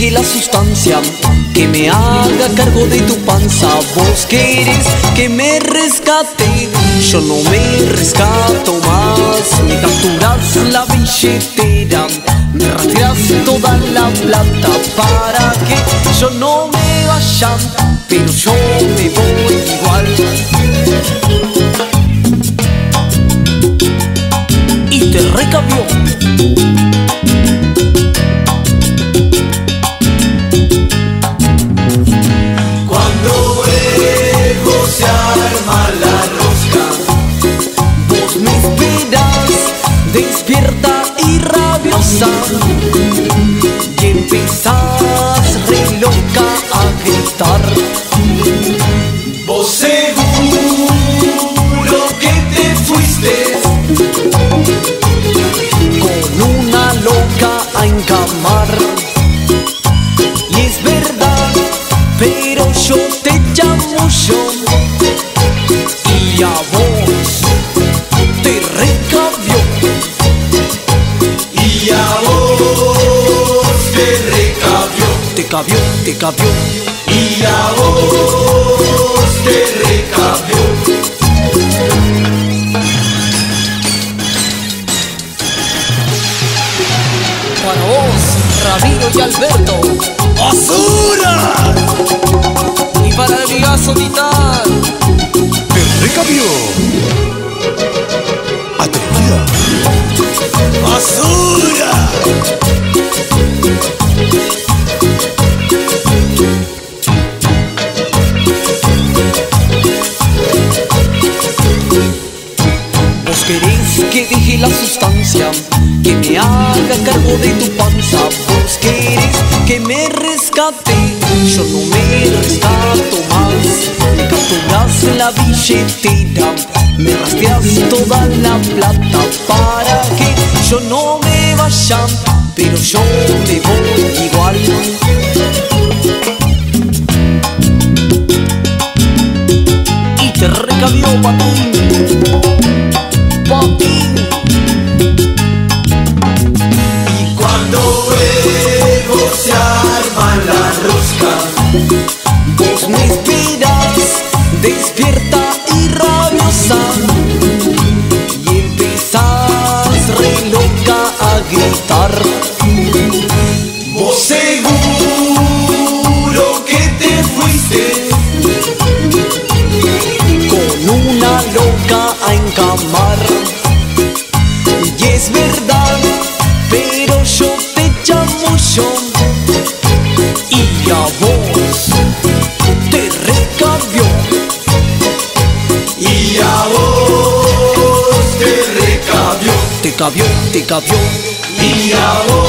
deje la sustancia, que me haga cargo de tu panza. Vos querés que me rescate, yo no me rescato más. Me capturas la billetera, me rastreas toda la plata para que yo no me vaya, pero yo me voy igual. Y te recabió. Cuando luego se arma la rosca, Vos me esperas despierta y rabiosa, y empezás re loca a gritar. vos seguro que te fuiste Con una loca a encamar. Y es verdad, pero yo te llamo yo, y a vos te recabió. y a vos te recabió, Te cabió, te cabió. y a vos te recabió. Para vos, Ramiro y Alberto. ¡Basura! Y para el amigazo Titán. Te recabió. Atrevida. ¡Basura! Vos querés que deje la sustancia, que me haga cargo de tu panza. Vos querés que me rescate, yo no me rescato más. Me capturas la billetera, me rastreas toda la plata para que yo no me vaya, pero yo me voy igual. Y te recabió, patín. Patín. Y cuando luego se arma la rosca, Vos me esperas despierta y rabiosa, y empezás re loca a gritar. vos seguro que te fuiste Con una loca a encamar. Y es verdad, pero yo te llamo yo, y a vos te recabió. y a vos te recabió, Te cabió, te cabió. y a vos